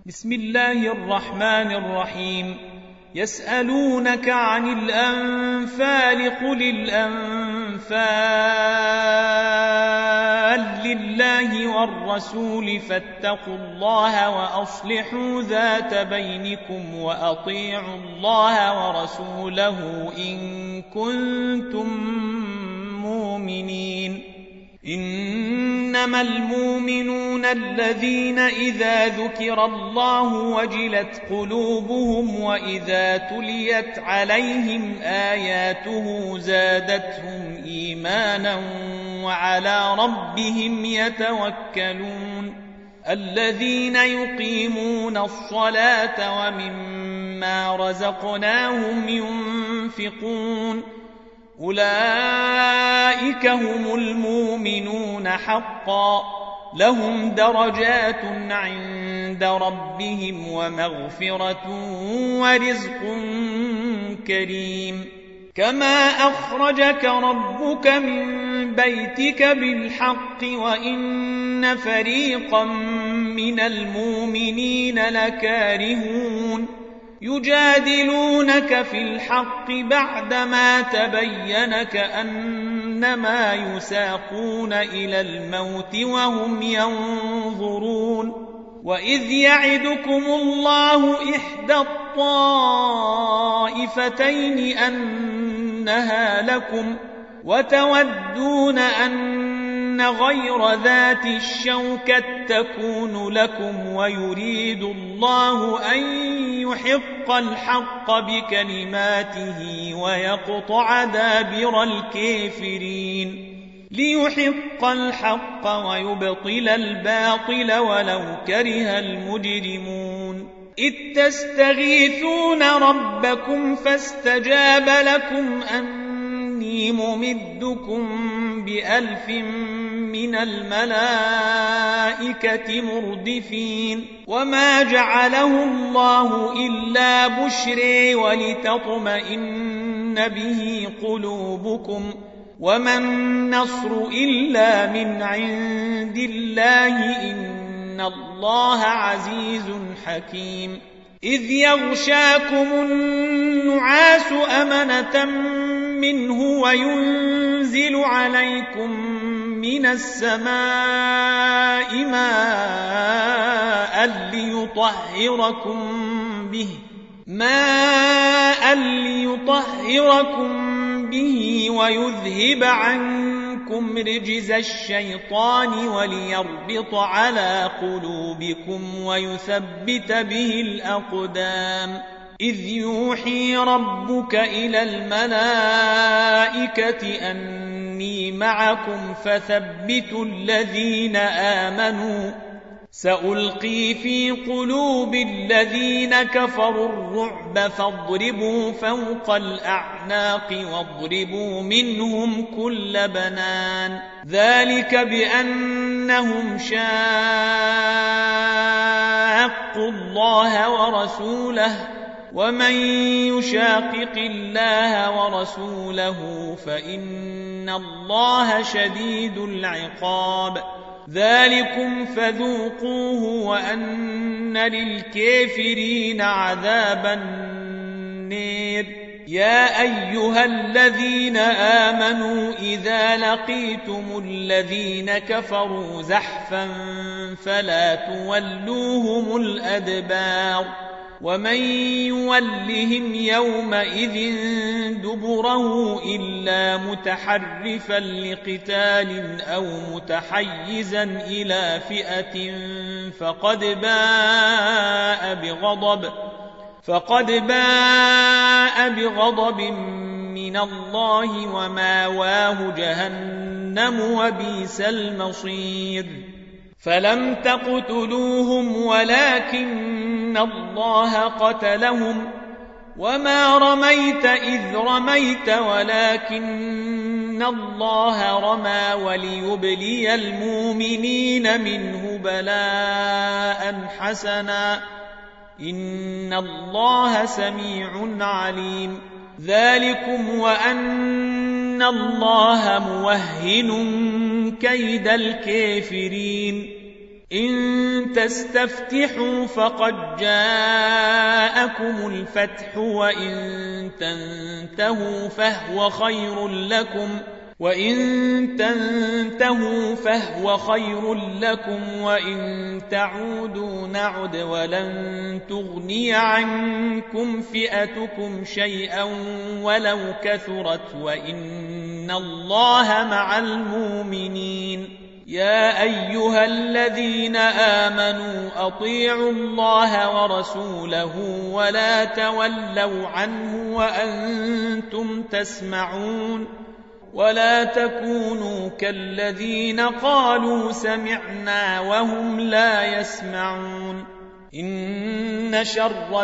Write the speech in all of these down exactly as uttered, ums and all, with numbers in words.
بسم الله الرحمن الرحيم. يسألونك عن الأنفال قل الأنفال لله والرسول فاتقوا الله وأصلحوا ذات بينكم وأطيعوا الله ورسوله إن كنتم مؤمنين. إنما المؤمنون الذين إذا ذكر الله وجلت قلوبهم وإذا تليت عليهم آياته زادتهم إيمانا وعلى ربهم يتوكلون. الذين يقيمون الصلاة ومما رزقناهم ينفقون أولئك هم المؤمنون حقا لهم درجات عند ربهم ومغفرة ورزق كريم. كما أخرجك ربك من بيتك بالحق وإن فريقا من المؤمنين لكارهون يجادلونك في الحق بعدما تبين كأنما يساقون إلى الموت وهم ينظرون. وإذ يعدكم الله إحدى الطائفتين أنها لكم وتودون أن غير ذات الشوكة تكون لكم ويريد الله أن يحق الحق بكلماته ويقطع دابر الكافرين ليحق الحق ويبطل الباطل ولو كره المجرمون. إذ تستغيثون ربكم فاستجاب لكم أني ممدكم بألف من الملائكة مردفين. وما جعله الله إلا بشرى ولتطمئن به قلوبكم وما النصر إلا من عند الله إن الله عزيز حكيم. إذ يغشاكم النعاس أمنة منه وينزل عليكم من السماء ماء ليطهركم به ماء ليطهركم به ويذهب عنكم رجز الشيطان وليربط على قلوبكم ويثبت به الأقدام. إذ يوحي ربك إلى الملائكة أني معكم فثبتوا الذين آمنوا سألقي في قلوب الذين كفروا الرعب فاضربوا فوق الأعناق واضربوا منهم كل بنان. ذلك بأنهم شاقوا الله ورسوله ومن يشاقق الله ورسوله فإن الله شديد العقاب. ذلكم فذوقوه وأن للكافرين عذاب النير. يا أيها الذين آمنوا إذا لقيتم الذين كفروا زحفا فلا تولوهم الأدبار ومن يولهم يومئذ دبره إلا متحرفا لقتال أو متحيزا إلى فئة فقد باء بغضب فقد باء بغضب من الله وماواه جهنم وبئس المصير. فلم تقتلوهم ولكن الله قتلهم وما رميت إذ رميت ولكن الله رمى وليبلي المؤمنين منه بلاء حسنا إن الله سميع عليم. ذلكم وأن الله موهن كيد الكافرين. إن تستفتحوا فقد جاءكم الفتح وإن تنتهوا فهو خير لكم وإن تنتهوا فهو خير لكم وإن تعودوا نعد ولن تغني عنكم فئتكم شيئا ولو كثرت وإن الله مع المؤمنين. يا أيها الذين آمنوا أطيعوا الله ورسوله ولا تولوا عنه وأنتم تسمعون ولا تكونوا كالذين قالوا سمعنا وهم لا يسمعون. إن شر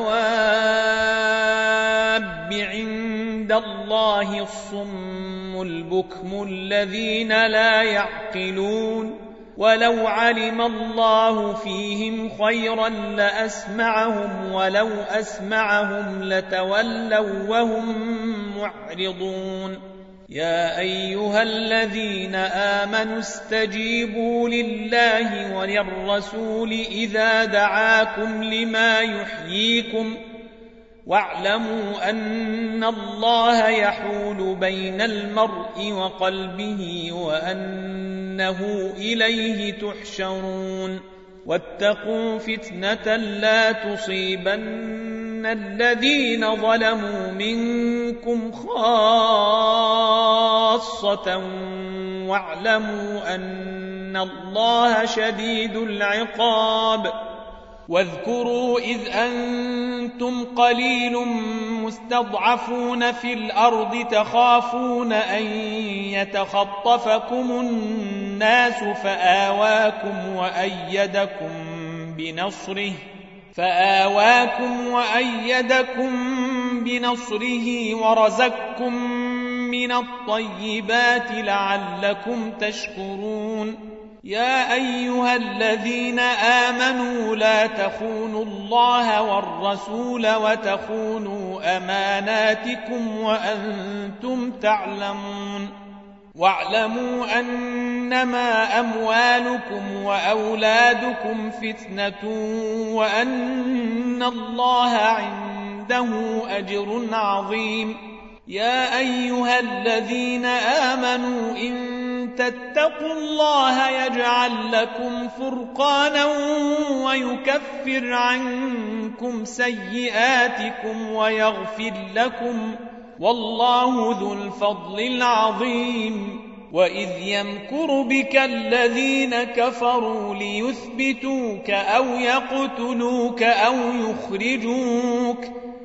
الدواب عند الله الصم البكم الذين لا يعقلون ولو علم الله فيهم خيرا لأسمعهم ولو أسمعهم لتولوا وهم معرضون. يا أيها الذين آمنوا استجيبوا لله وللرسول إذا دعاكم لما يحييكم واعلموا أن الله يحول بين المرء وقلبه وأنه إليه تحشرون. واتقوا فتنة لا تصيبن الذين ظلموا منكم خاصة واعلموا أن الله شديد العقاب. واذكروا إذ أنتم قليل مستضعفون في الأرض تخافون أن يتخطفكم الناس فآواكم وأيدكم بنصره فآواكم وأيدكم بنصره ورزقكم من الطيبات لعلكم تشكرون. يا أيها الذين آمنوا لا تخونوا الله والرسول وتخونوا أماناتكم وأنتم تعلمون. واعلموا أنما أموالكم وأولادكم فتنة وأن الله عنده أجر عظيم. يا أيها الذين آمنوا إن تتقوا الله يجعل لكم فرقانا ويكفر عنكم سيئاتكم ويغفر لكم والله ذو الفضل العظيم. وإذ يمكر بك الذين كفروا ليثبتوك أو يقتلوك أو يخرجوك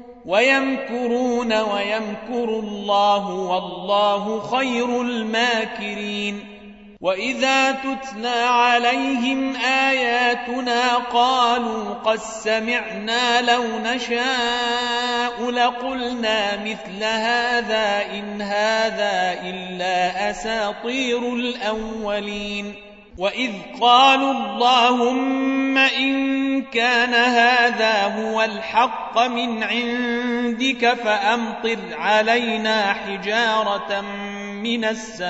ويمكرون ويمكر الله والله خير الماكرين. وإذا تتلى عليهم آياتنا قالوا قد سمعنا لو نشاء لقلنا مثل هذا إن هذا إلا أساطير الأولين. وإذ قالوا اللهم إن كان هذا هو الحق من عندك فأمطر علينا حجارة من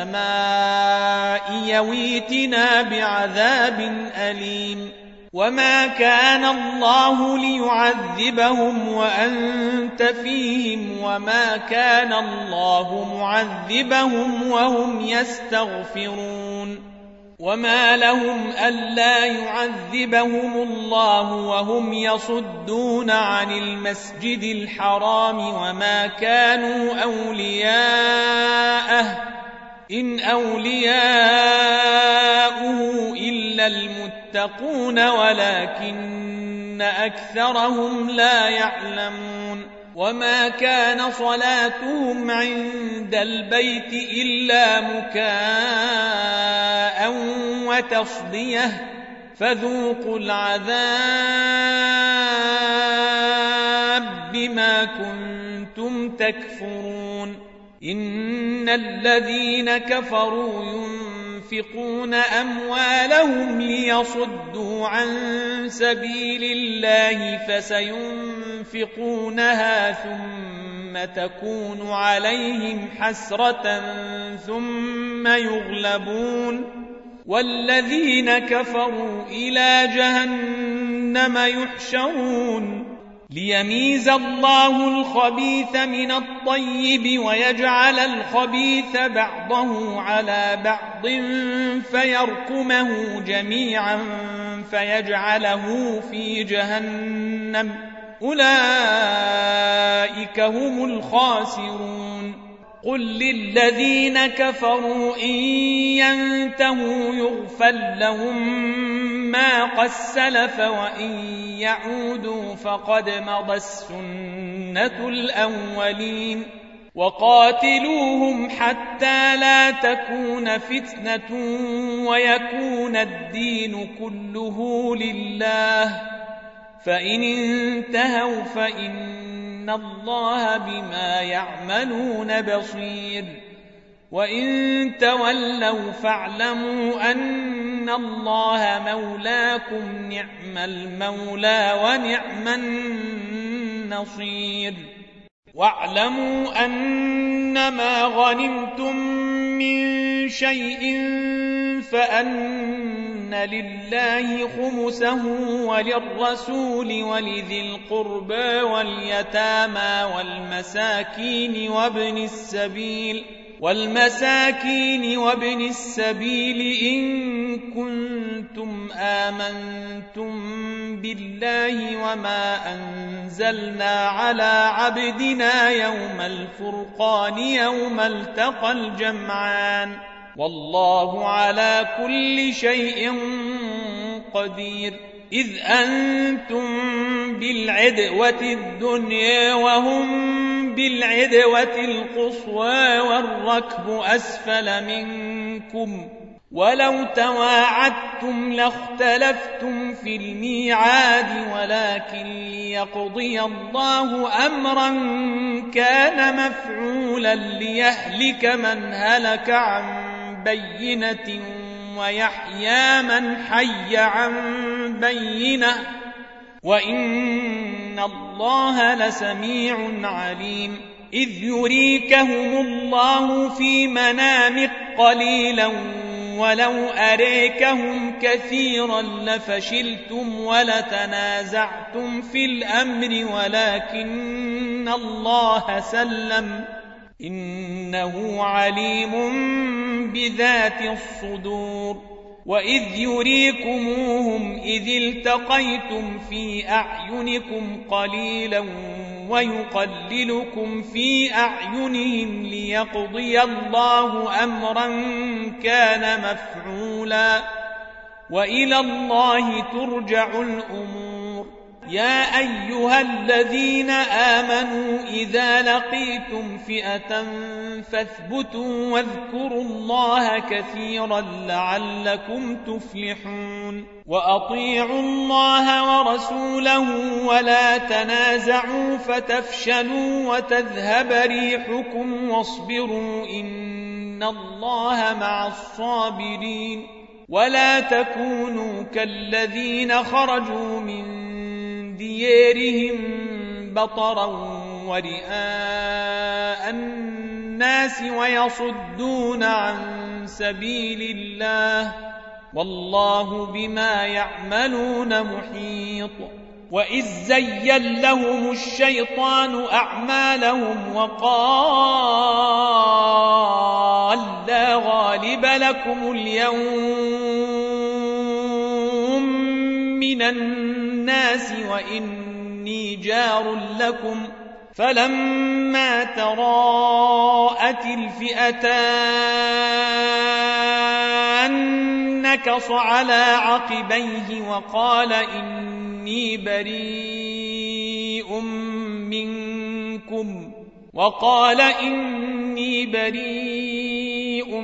السماء يويتنا بعذاب أليم. وما كان الله ليعذبهم وأنت فيهم وما كان الله معذبهم وهم يستغفرون. وما لهم ألا يعذبهم الله وهم يصدون عن المسجد الحرام وما كانوا أولياءه إن أولياؤه إلا المتقون ولكن أكثرهم لا يعلمون. وما كان صلاتهم عند البيت إلا مكاء وتصدية فذوقوا العذاب بما كنتم تكفرون. إن الذين كفروا ينفقون أموالهم ليصدوا عن سبيل الله فسينفقونها ثم تكون عليهم حسرة ثم يغلبون والذين كفروا إلى جهنم يحشرون ليميز الله الخبيث من الطيب ويجعل الخبيث بعضه على بعض فيركمه جميعا فيجعله في جهنم أولئك هم الخاسرون قل للذين كفروا إن ينتهوا يغفر لهم ما قد سلف وإن يعودوا فقد مضت سنة الأولين وقاتلوهم حتى لا تكون فتنة ويكون الدين كله لله فإن انتهوا فإن الله بما يعملون بصير وإن تولوا فاعلموا أن الله مولاكم نعم المولى ونعم النصير واعلموا أنما غنمتم من شيء فأن لله خمسه وللرسول ولذي القربى واليتامى والمساكين وابن السبيل والمساكين وابن السبيل إن كنتم آمنتم بالله وما أنزلنا على عبدنا يوم الفرقان يوم التقى الجمعان والله على كل شيء قدير إذ أنتم بالعدوة الدنيا وهم بالعدوة القصوى والركب أسفل منكم ولو تواعدتم لاختلفتم في الميعاد ولكن ليقضي الله أمرا كان مفعولا ليهلك من هلك عن بينة ويحيى من حي عن بينة وإن الله لسميع عليم إذ يريكهم الله في منامك قليلا ولو أريكهم كثيرا لفشلتم ولتنازعتم في الأمر ولكن الله سلم إنه عليم بذات الصدور وإذ يريكموهم إذ التقيتم في أعينكم قليلا ويقللكم في أعينهم ليقضي الله أمرا كان مفعولا وإلى الله ترجع الأمور يا أيها الذين آمنوا إذا لقيتم فئة فاثبتوا واذكروا الله كثيرا لعلكم تفلحون وأطيعوا الله ورسوله ولا تنازعوا فتفشلوا وتذهب ريحكم واصبروا إن الله مع الصابرين ولا تكونوا كالذين خرجوا من ديارهم بطرا ورئاء الناس ويصدون عن سبيل الله والله بما يعملون محيط وإذ زين لهم الشيطان أعمالهم وقال لا غالب لكم اليوم من الناس وإني جار لكم فلما تراءت الفئتان نكص على عقبيه وقال إني بريء منكم وقال إني بريء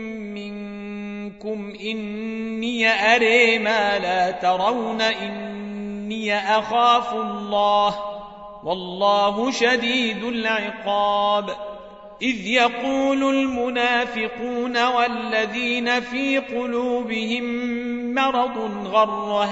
منكم إني أرى ما لا ترون إني أخاف الله والله شديد العقاب إذ يقول المنافقون والذين في قلوبهم مرض غر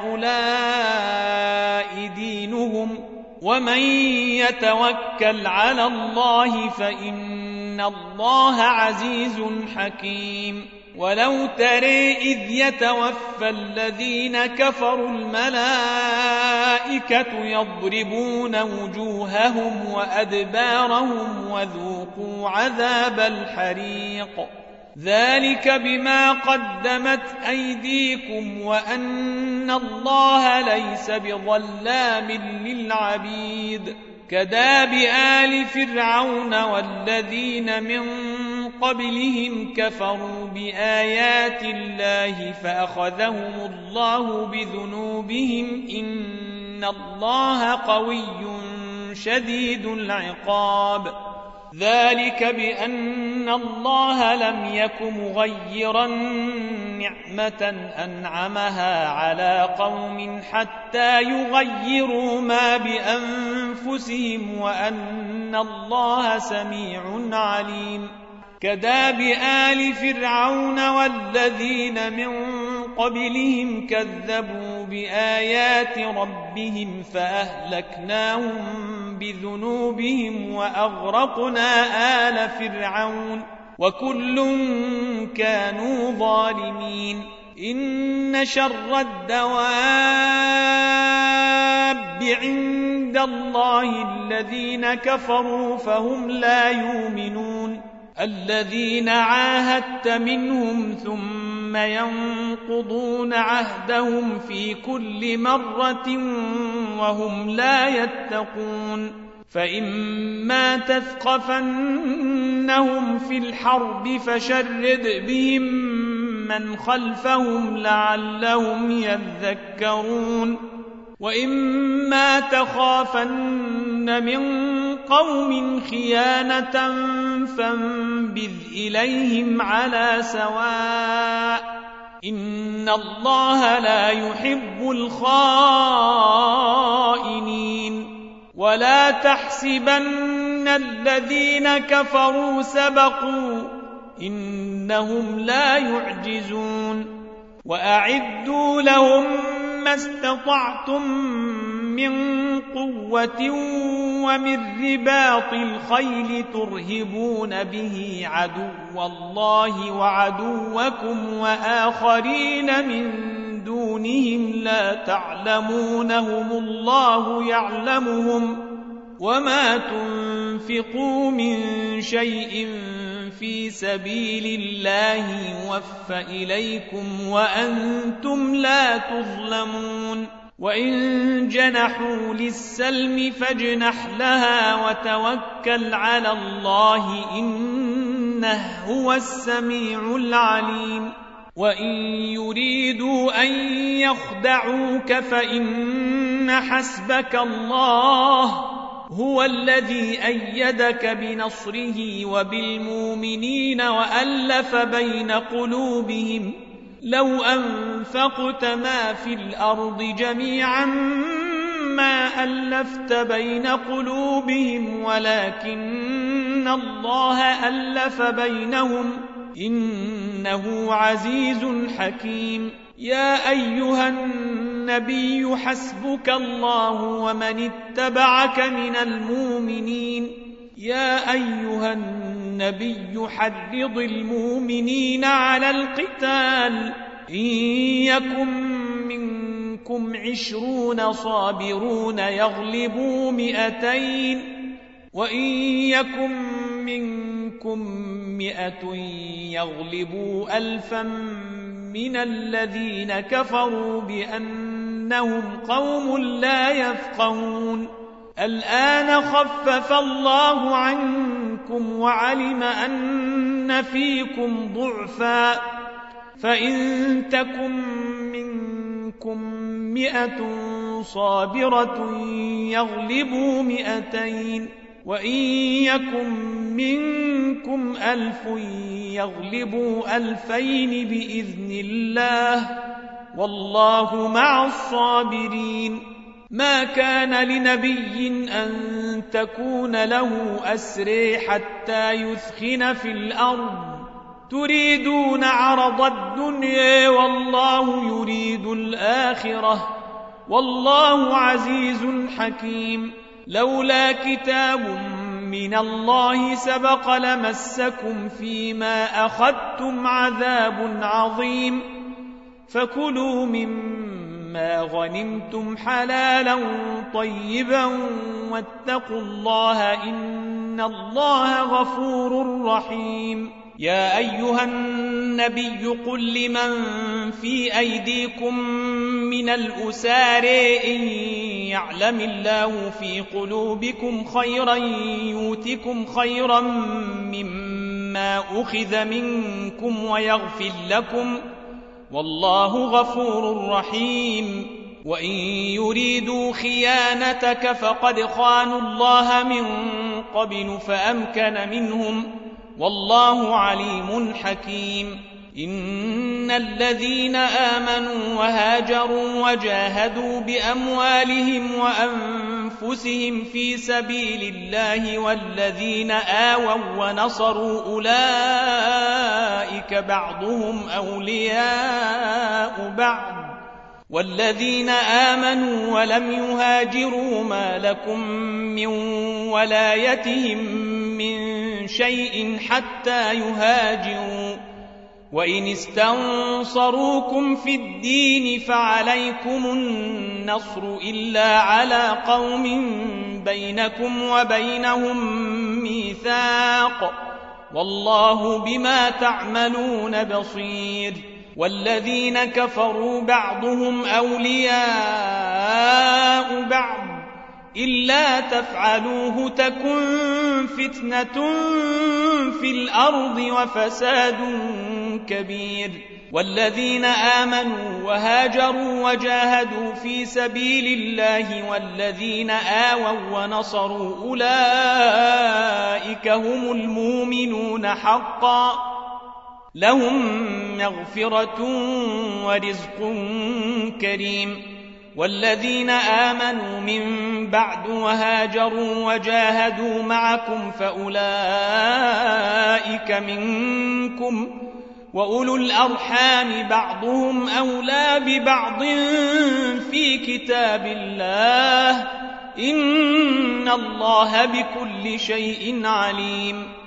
هؤلاء دينهم ومن يتوكل على الله فإن الله عزيز حكيم ولو ترى إذ يتوفى الذين كفروا الملائكة يضربون وجوههم وأدبارهم وذوقوا عذاب الحريق ذلك بما قدمت أيديكم وأن الله ليس بظلام للعبيد كداب آل فرعون والذين من قبلهم كفروا بآيات الله فأخذهم الله بذنوبهم إن الله قوي شديد العقاب ذلك بأن الله لم يك مغيرا نعمة أنعمها على قوم حتى يغيروا ما بأنفسهم وأن الله سميع عليم كداب آل فرعون والذين من قبلهم كذبوا بآيات ربهم فأهلكناهم بذنوبهم وأغرقنا آل فرعون وكل كانوا ظالمين إن شر الدواب عند الله الذين كفروا فهم لا يؤمنون الذين عاهدت منهم ثم ينقضون عهدهم في كل مرة وهم لا يتقون فإما تثقفنهم في الحرب فشرد بهم من خلفهم لعلهم يذكرون وإما تخافن من قوم خيانة فانبذ إليهم على سواء إن الله لا يحب الخائنين ولا تحسبن الذين كفروا سبقوا إنهم لا يعجزون وأعدوا لهم ما استطعتم من قوة ومن رباط الخيل ترهبون به عدو الله وعدوكم وآخرين من دونهم لا تعلمونهم الله يعلمهم وما تنفقوا من شيء في سبيل الله يوفى إليكم وأنتم لا تظلمون وإن جنحوا للسلم فاجنح لها وتوكل على الله إنه هو السميع العليم وإن يريدوا أن يخدعوك فإن حسبك الله هو الذي أيدك بنصره وبالمؤمنين وألف بين قلوبهم لو أنفقت ما في الأرض جميعا ما ألفت بين قلوبهم ولكن الله ألف بينهم إنه عزيز حكيم يا أيها النبي حسبك الله ومن اتبعك من المؤمنين يا أيها النبي حرض المؤمنين على القتال إن يكن منكم عشرون صابرون يغلبوا مئتين وإن يكن منكم مئة يغلبوا ألفا من الذين كفروا بأنهم قوم لا يفقهون الآن خفف الله عنكم وعلم أن فيكم ضعفا فإن تكن منكم مئة صابرة يغلبوا مئتين وإن يكن منكم ألف يغلبوا ألفين بإذن الله والله مع الصابرين ما كان لنبي أن تكون له أسرى حتى يثخن في الأرض تريدون عرض الدنيا والله يريد الآخرة والله عزيز حكيم لولا كتاب من الله سبق لمسكم فيما أخذتم عذاب عظيم فكلوا مما غنمتم حلالا طيبا واتقوا الله إن الله غفور رحيم. يا أيها النبي قل لمن في أيديكم من الأسار إن يعلم الله في قلوبكم خيرا يؤتكم خيرا مما أخذ منكم ويغفر لكم والله غفور رحيم. وإن يريدوا خيانتك فقد خانوا الله من قبل فأمكن منهم والله عليم حكيم. إن الذين آمنوا وهاجروا وجاهدوا بأموالهم وأنفسهم في سبيل الله والذين آووا ونصروا أولئك بعضهم أولياء بعض والذين آمنوا ولم يهاجروا ما لكم من ولايتهم من شيء حتى يهاجروا وإن استنصروكم في الدين فعليكم النصر إلا على قوم بينكم وبينهم ميثاق والله بما تعملون بصير. والذين كفروا بعضهم أولياء بعض إلا تفعلوه تكن فتنة في الأرض وفساد كبير. والذين آمنوا وهاجروا وجاهدوا في سبيل الله والذين آووا ونصروا أولئك هم المؤمنون حقا لهم مغفرة ورزق كريم. والذين آمنوا من بعد وهاجروا وجاهدوا معكم فأولئك منكم وأولو الأرحام بعضهم أولى ببعض في كتاب الله إن الله بكل شيء عليم.